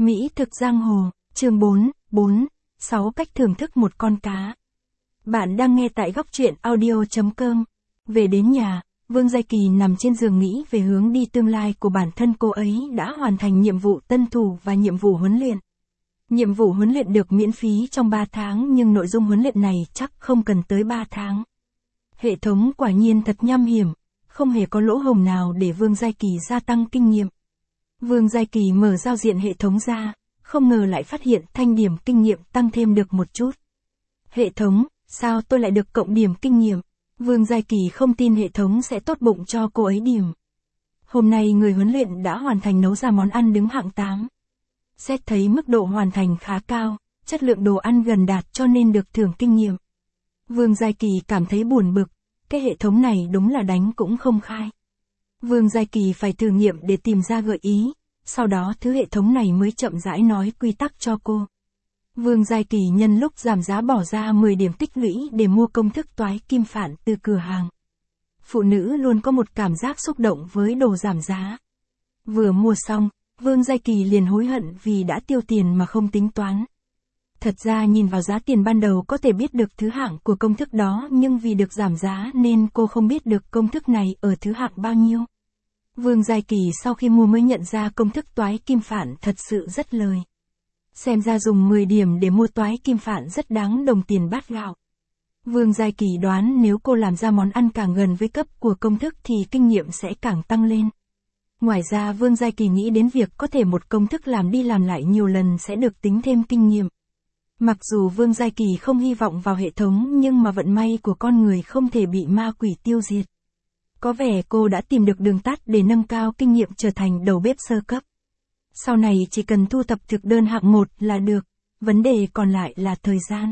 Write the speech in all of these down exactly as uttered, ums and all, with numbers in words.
Mỹ thực giang hồ, chương bốn, bốn, sáu cách thưởng thức một con cá. Bạn đang nghe tại góc truyện audio chấm com. Về đến nhà, Vương Giai Kỳ nằm trên giường nghĩ về hướng đi tương lai của bản thân. Cô ấy đã hoàn thành nhiệm vụ tân thủ và nhiệm vụ huấn luyện. Nhiệm vụ huấn luyện được miễn phí trong ba tháng nhưng nội dung huấn luyện này chắc không cần tới ba tháng. Hệ thống quả nhiên thật nham hiểm, không hề có lỗ hổng nào để Vương Giai Kỳ gia tăng kinh nghiệm. Vương Giai Kỳ mở giao diện hệ thống ra, không ngờ lại phát hiện thanh điểm kinh nghiệm tăng thêm được một chút. Hệ thống, sao tôi lại được cộng điểm kinh nghiệm? Vương Giai Kỳ không tin hệ thống sẽ tốt bụng cho cô ấy điểm. Hôm nay người huấn luyện đã hoàn thành nấu ra món ăn đứng hạng tám. Xét thấy mức độ hoàn thành khá cao, chất lượng đồ ăn gần đạt cho nên được thưởng kinh nghiệm. Vương Giai Kỳ cảm thấy buồn bực, cái hệ thống này đúng là đánh cũng không khai. Vương Giai Kỳ phải thử nghiệm để tìm ra gợi ý, sau đó thứ hệ thống này mới chậm rãi nói quy tắc cho cô. Vương Giai Kỳ nhân lúc giảm giá bỏ ra mười điểm tích lũy để mua công thức toái kim phản từ cửa hàng. Phụ nữ luôn có một cảm giác xúc động với đồ giảm giá. Vừa mua xong, Vương Giai Kỳ liền hối hận vì đã tiêu tiền mà không tính toán. Thật ra nhìn vào giá tiền ban đầu có thể biết được thứ hạng của công thức đó nhưng vì được giảm giá nên cô không biết được công thức này ở thứ hạng bao nhiêu. Vương Giai Kỳ sau khi mua mới nhận ra công thức toái kim phản thật sự rất lời. Xem ra dùng mười điểm để mua toái kim phản rất đáng đồng tiền bát gạo. Vương Giai Kỳ đoán nếu cô làm ra món ăn càng gần với cấp của công thức thì kinh nghiệm sẽ càng tăng lên. Ngoài ra Vương Giai Kỳ nghĩ đến việc có thể một công thức làm đi làm lại nhiều lần sẽ được tính thêm kinh nghiệm. Mặc dù Vương Giai Kỳ không hy vọng vào hệ thống nhưng mà vận may của con người không thể bị ma quỷ tiêu diệt. Có vẻ cô đã tìm được đường tắt để nâng cao kinh nghiệm trở thành đầu bếp sơ cấp. Sau này chỉ cần thu thập thực đơn hạng một là được, vấn đề còn lại là thời gian.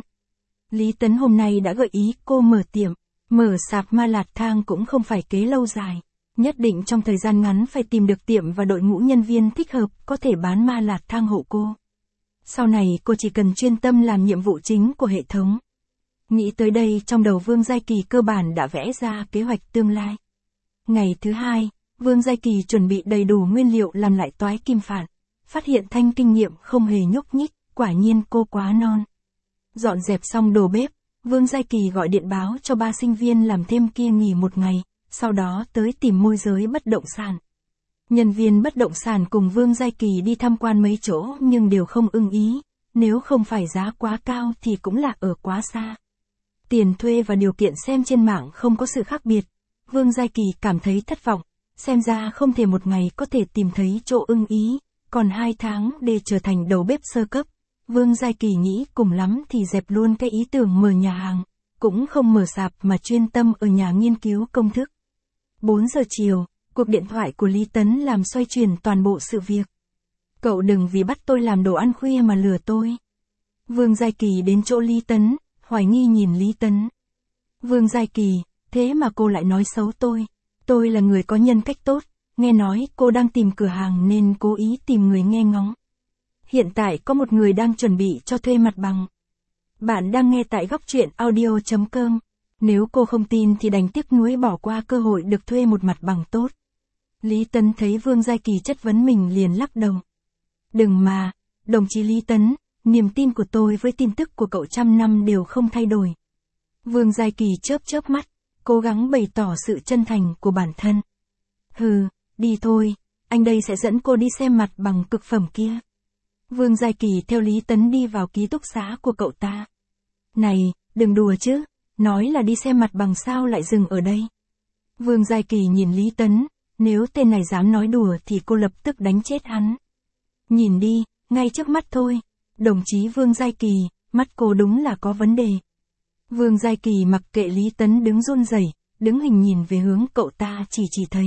Lý Tấn hôm nay đã gợi ý cô mở tiệm, mở sạp ma lạt thang cũng không phải kế lâu dài. Nhất định trong thời gian ngắn phải tìm được tiệm và đội ngũ nhân viên thích hợp có thể bán ma lạt thang hộ cô. Sau này cô chỉ cần chuyên tâm làm nhiệm vụ chính của hệ thống. Nghĩ tới đây trong đầu Vương Giai Kỳ cơ bản đã vẽ ra kế hoạch tương lai. Ngày thứ hai, Vương Giai Kỳ chuẩn bị đầy đủ nguyên liệu làm lại toái kim phản. Phát hiện thanh kinh nghiệm không hề nhúc nhích, quả nhiên cô quá non. Dọn dẹp xong đồ bếp, Vương Giai Kỳ gọi điện báo cho ba sinh viên làm thêm kia nghỉ một ngày, sau đó tới tìm môi giới bất động sản. Nhân viên bất động sản cùng Vương Giai Kỳ đi tham quan mấy chỗ nhưng đều không ưng ý, nếu không phải giá quá cao thì cũng là ở quá xa. Tiền thuê và điều kiện xem trên mạng không có sự khác biệt. Vương Giai Kỳ cảm thấy thất vọng, xem ra không thể một ngày có thể tìm thấy chỗ ưng ý, còn hai tháng để trở thành đầu bếp sơ cấp. Vương Giai Kỳ nghĩ cùng lắm thì dẹp luôn cái ý tưởng mở nhà hàng, cũng không mở sạp mà chuyên tâm ở nhà nghiên cứu công thức. bốn giờ chiều, cuộc điện thoại của Lý Tấn làm xoay chuyển toàn bộ sự việc. Cậu đừng vì bắt tôi làm đồ ăn khuya mà lừa tôi. Vương Giai Kỳ đến chỗ Lý Tấn, hoài nghi nhìn Lý Tấn. Vương Giai Kỳ, thế mà cô lại nói xấu tôi. Tôi là người có nhân cách tốt, nghe nói cô đang tìm cửa hàng nên cố ý tìm người nghe ngóng. Hiện tại có một người đang chuẩn bị cho thuê mặt bằng. Bạn đang nghe tại góc truyện audio chấm com. Nếu cô không tin thì đành tiếc nuối bỏ qua cơ hội được thuê một mặt bằng tốt. Lý Tấn thấy Vương Giai Kỳ chất vấn mình liền lắc đầu. Đừng mà, đồng chí Lý Tấn, niềm tin của tôi với tin tức của cậu trăm năm đều không thay đổi. Vương Giai Kỳ chớp chớp mắt, cố gắng bày tỏ sự chân thành của bản thân. Hừ, đi thôi, anh đây sẽ dẫn cô đi xem mặt bằng cực phẩm kia. Vương Giai Kỳ theo Lý Tấn đi vào ký túc xá của cậu ta. Này, đừng đùa chứ, nói là đi xem mặt bằng sao lại dừng ở đây. Vương Giai Kỳ nhìn Lý Tấn, nếu tên này dám nói đùa thì cô lập tức đánh chết hắn. Nhìn đi, ngay trước mắt thôi, đồng chí Vương Giai Kỳ, mắt cô đúng là có vấn đề. Vương Giai Kỳ mặc kệ Lý Tấn đứng run rẩy, đứng hình nhìn về hướng cậu ta chỉ chỉ thấy.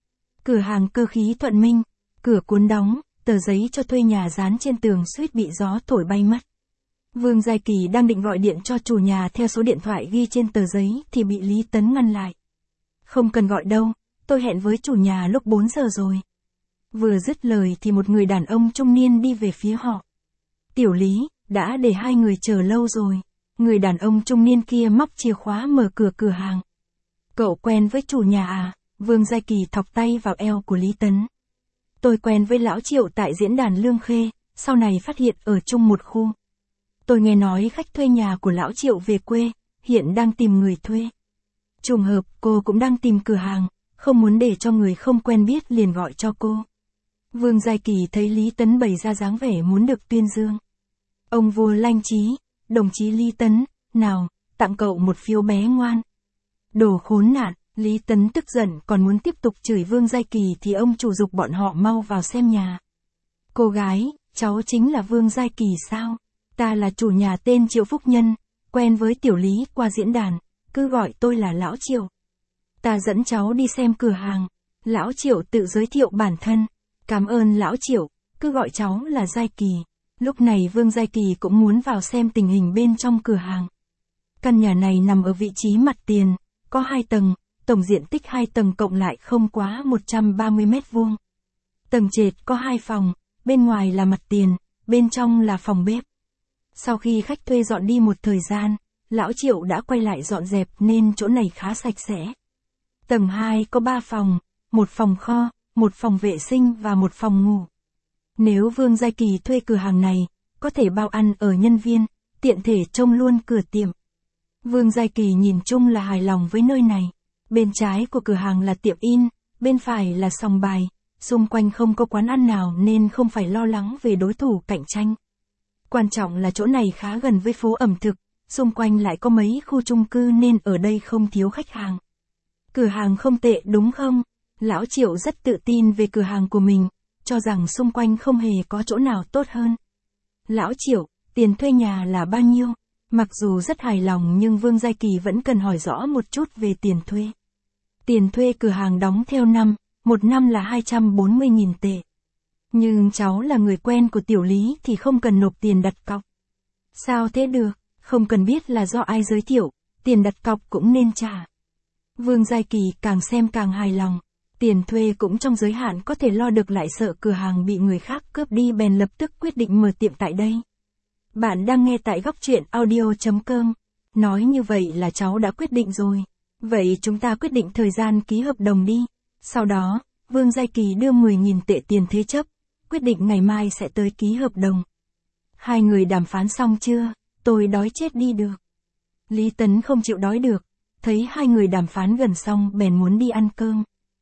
Cửa hàng Cơ Khí Thuận Minh, cửa cuốn đóng, tờ giấy cho thuê nhà dán trên tường suýt bị gió thổi bay mất. Vương Giai Kỳ đang định gọi điện cho chủ nhà theo số điện thoại ghi trên tờ giấy thì bị Lý Tấn ngăn lại. Không cần gọi đâu, tôi hẹn với chủ nhà lúc bốn giờ rồi. Vừa dứt lời thì một người đàn ông trung niên đi về phía họ. Tiểu Lý, đã để hai người chờ lâu rồi. Người đàn ông trung niên kia móc chìa khóa mở cửa cửa hàng. Cậu quen với chủ nhà à? Vương Giai Kỳ thọc tay vào eo của Lý Tấn. Tôi quen với lão Triệu tại diễn đàn Lương Khê, sau này phát hiện ở chung một khu. Tôi nghe nói khách thuê nhà của lão Triệu về quê, hiện đang tìm người thuê. Trùng hợp cô cũng đang tìm cửa hàng, không muốn để cho người không quen biết liền gọi cho cô. Vương Giai Kỳ thấy Lý Tấn bày ra dáng vẻ muốn được tuyên dương. Ông vua Lanh Trí, đồng chí Lý Tấn, nào, tặng cậu một phiếu bé ngoan. Đồ khốn nạn, Lý Tấn tức giận còn muốn tiếp tục chửi Vương Giai Kỳ thì ông chủ giục bọn họ mau vào xem nhà. Cô gái, cháu chính là Vương Giai Kỳ sao? Ta là chủ nhà tên Triệu Phúc Nhân, quen với tiểu Lý qua diễn đàn, cứ gọi tôi là Lão Triệu. Ta dẫn cháu đi xem cửa hàng. Lão Triệu tự giới thiệu bản thân. Cảm ơn Lão Triệu, cứ gọi cháu là Giai Kỳ. Lúc này Vương Giai Kỳ cũng muốn vào xem tình hình bên trong cửa hàng. Căn nhà này nằm ở vị trí mặt tiền, có hai tầng, tổng diện tích hai tầng cộng lại không quá một trăm ba mươi mét vuông. Tầng trệt có hai phòng, bên ngoài là mặt tiền, bên trong là phòng bếp. Sau khi khách thuê dọn đi một thời gian, Lão Triệu đã quay lại dọn dẹp nên chỗ này khá sạch sẽ. Tầng hai có ba phòng, một phòng kho, một phòng vệ sinh và một phòng ngủ. Nếu Vương Giai Kỳ thuê cửa hàng này, có thể bao ăn ở nhân viên, tiện thể trông luôn cửa tiệm. Vương Giai Kỳ nhìn chung là hài lòng với nơi này. Bên trái của cửa hàng là tiệm in, bên phải là sòng bài, xung quanh không có quán ăn nào nên không phải lo lắng về đối thủ cạnh tranh. Quan trọng là chỗ này khá gần với phố ẩm thực, xung quanh lại có mấy khu chung cư nên ở đây không thiếu khách hàng. Cửa hàng không tệ đúng không? Lão Triệu rất tự tin về cửa hàng của mình, cho rằng xung quanh không hề có chỗ nào tốt hơn. Lão Triệu, tiền thuê nhà là bao nhiêu? Mặc dù rất hài lòng nhưng Vương Giai Kỳ vẫn cần hỏi rõ một chút về tiền thuê. Tiền thuê cửa hàng đóng theo năm, một năm là hai trăm bốn mươi nghìn tệ. Nhưng cháu là người quen của tiểu Lý thì không cần nộp tiền đặt cọc. Sao thế được, không cần biết là do ai giới thiệu, tiền đặt cọc cũng nên trả. Vương Giai Kỳ càng xem càng hài lòng, tiền thuê cũng trong giới hạn có thể lo được lại sợ cửa hàng bị người khác cướp đi bèn lập tức quyết định mở tiệm tại đây. Bạn đang nghe tại góc truyện audio chấm com, nói như vậy là cháu đã quyết định rồi. Vậy chúng ta quyết định thời gian ký hợp đồng đi. Sau đó, Vương Giai Kỳ đưa mười nghìn tệ tiền thế chấp, quyết định ngày mai sẽ tới ký hợp đồng. Hai người đàm phán xong chưa? Tôi đói chết đi được. Lý Tấn không chịu đói được, thấy hai người đàm phán gần xong bèn muốn đi ăn cơm.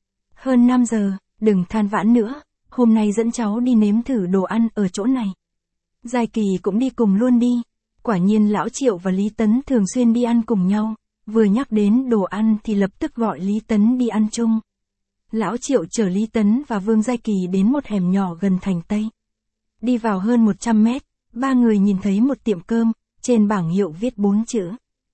Hơn năm giờ, đừng than vãn nữa, hôm nay dẫn cháu đi nếm thử đồ ăn ở chỗ này. Giai Kỳ cũng đi cùng luôn đi. Quả nhiên Lão Triệu và Lý Tấn thường xuyên đi ăn cùng nhau, vừa nhắc đến đồ ăn thì lập tức gọi Lý Tấn đi ăn chung. Lão Triệu chở Lý Tấn và Vương Giai Kỳ đến một hẻm nhỏ gần thành Tây. Đi vào hơn một trăm mét, ba người nhìn thấy một tiệm cơm, trên bảng hiệu viết bốn chữ.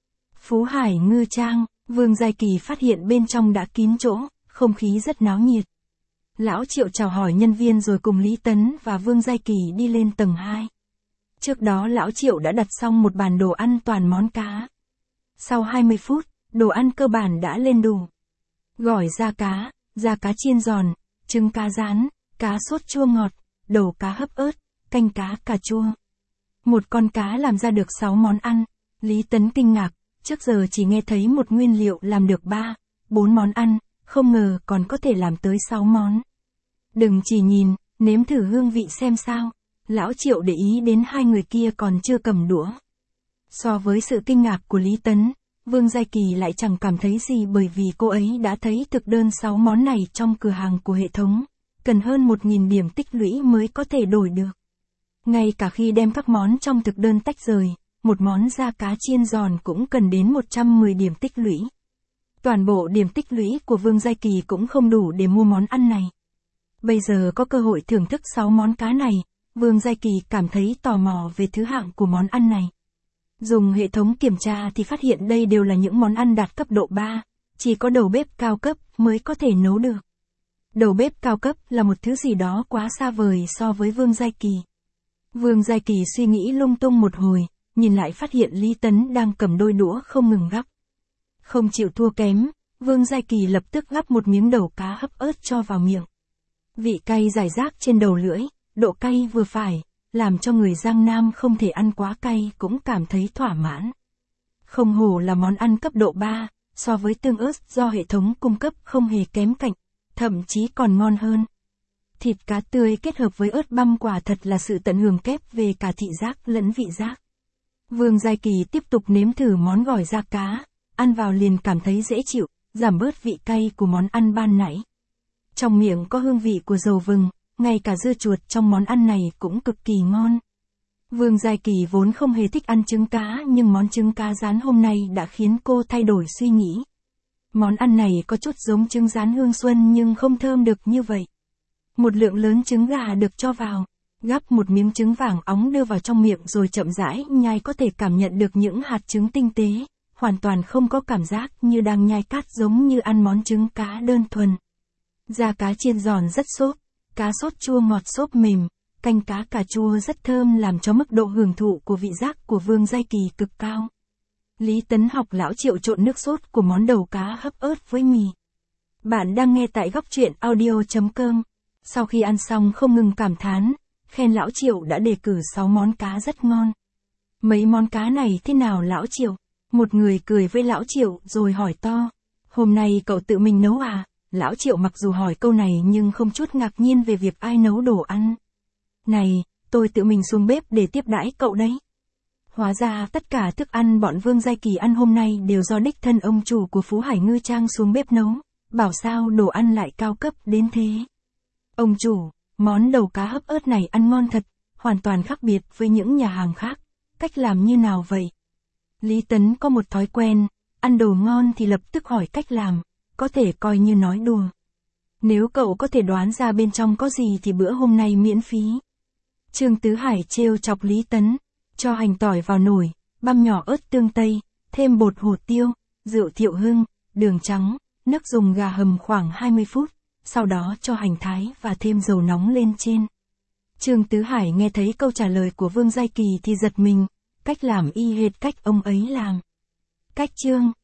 Phú Hải Ngư Trang. Vương Giai Kỳ phát hiện bên trong đã kín chỗ, không khí rất náo nhiệt. Lão Triệu chào hỏi nhân viên rồi cùng Lý Tấn và Vương Giai Kỳ đi lên tầng hai. Trước đó Lão Triệu đã đặt xong một bàn đồ ăn toàn món cá. Sau hai mươi phút, đồ ăn cơ bản đã lên đủ. Gỏi da cá, da cá chiên giòn, trứng cá rán, cá sốt chua ngọt, đầu cá hấp ớt, canh cá cà chua. Một con cá làm ra được sáu món ăn. Lý Tấn kinh ngạc, trước giờ chỉ nghe thấy một nguyên liệu làm được ba, bốn món ăn, không ngờ còn có thể làm tới sáu món. Đừng chỉ nhìn, nếm thử hương vị xem sao. Lão Triệu để ý đến hai người kia còn chưa cầm đũa. So với sự kinh ngạc của Lý Tấn, Vương Giai Kỳ lại chẳng cảm thấy gì bởi vì cô ấy đã thấy thực đơn sáu món này trong cửa hàng của hệ thống, cần hơn một nghìn điểm tích lũy mới có thể đổi được. Ngay cả khi đem các món trong thực đơn tách rời, một món da cá chiên giòn cũng cần đến một trăm mười điểm tích lũy. Toàn bộ điểm tích lũy của Vương Giai Kỳ cũng không đủ để mua món ăn này. Bây giờ có cơ hội thưởng thức sáu món cá này, Vương Giai Kỳ cảm thấy tò mò về thứ hạng của món ăn này. Dùng hệ thống kiểm tra thì phát hiện đây đều là những món ăn đạt cấp độ ba, chỉ có đầu bếp cao cấp mới có thể nấu được. Đầu bếp cao cấp là một thứ gì đó quá xa vời so với Vương Giai Kỳ. Vương Giai Kỳ suy nghĩ lung tung một hồi, nhìn lại phát hiện Lý Tấn đang cầm đôi đũa không ngừng gắp. Không chịu thua kém, Vương Giai Kỳ lập tức gắp một miếng đầu cá hấp ớt cho vào miệng. Vị cay rải rác trên đầu lưỡi, độ cay vừa phải, làm cho người Giang Nam không thể ăn quá cay cũng cảm thấy thỏa mãn. Không hổ là món ăn cấp độ ba, so với tương ớt do hệ thống cung cấp không hề kém cạnh, thậm chí còn ngon hơn. Thịt cá tươi kết hợp với ớt băm quả thật là sự tận hưởng kép về cả thị giác lẫn vị giác. Vương Giai Kỳ tiếp tục nếm thử món gỏi da cá, ăn vào liền cảm thấy dễ chịu, giảm bớt vị cay của món ăn ban nãy. Trong miệng có hương vị của dầu vừng, ngay cả dưa chuột trong món ăn này cũng cực kỳ ngon. Vương Giai Kỳ vốn không hề thích ăn trứng cá nhưng món trứng cá rán hôm nay đã khiến cô thay đổi suy nghĩ. Món ăn này có chút giống trứng rán hương xuân nhưng không thơm được như vậy. Một lượng lớn trứng gà được cho vào, gắp một miếng trứng vàng óng đưa vào trong miệng rồi chậm rãi nhai, có thể cảm nhận được những hạt trứng tinh tế, hoàn toàn không có cảm giác như đang nhai cát giống như ăn món trứng cá đơn thuần. Da cá chiên giòn rất xốp, cá sốt chua ngọt xốp mềm, canh cá cà chua rất thơm làm cho mức độ hưởng thụ của vị giác của Vương Giai Kỳ cực cao. Lý Tấn học lão Triệu trộn nước sốt của món đầu cá hấp ớt với mì. Bạn đang nghe tại góc truyện audio chấm com. Sau khi ăn xong không ngừng cảm thán, khen lão Triệu đã đề cử sáu món cá rất ngon. Mấy món cá này thế nào lão Triệu? Một người cười với lão Triệu rồi hỏi to. Hôm nay cậu tự mình nấu à? Lão Triệu mặc dù hỏi câu này nhưng không chút ngạc nhiên về việc ai nấu đồ ăn. Này, tôi tự mình xuống bếp để tiếp đãi cậu đấy. Hóa ra tất cả thức ăn bọn Vương Giai Kỳ ăn hôm nay đều do đích thân ông chủ của Phú Hải Ngư Trang xuống bếp nấu, bảo sao đồ ăn lại cao cấp đến thế. Ông chủ, món đầu cá hấp ớt này ăn ngon thật, hoàn toàn khác biệt với những nhà hàng khác, cách làm như nào vậy? Lý Tấn có một thói quen, ăn đồ ngon thì lập tức hỏi cách làm, có thể coi như nói đùa. Nếu cậu có thể đoán ra bên trong có gì thì bữa hôm nay miễn phí. Trương Tứ Hải trêu chọc Lý Tấn, cho hành tỏi vào nồi, băm nhỏ ớt tương tây, thêm bột hồ tiêu, rượu Thiệu Hưng, đường trắng, nước dùng gà hầm khoảng hai mươi phút, sau đó cho hành thái và thêm dầu nóng lên trên. Trương Tứ Hải nghe thấy câu trả lời của Vương Giai Kỳ thì giật mình, cách làm y hệt cách ông ấy làm. Cách Trương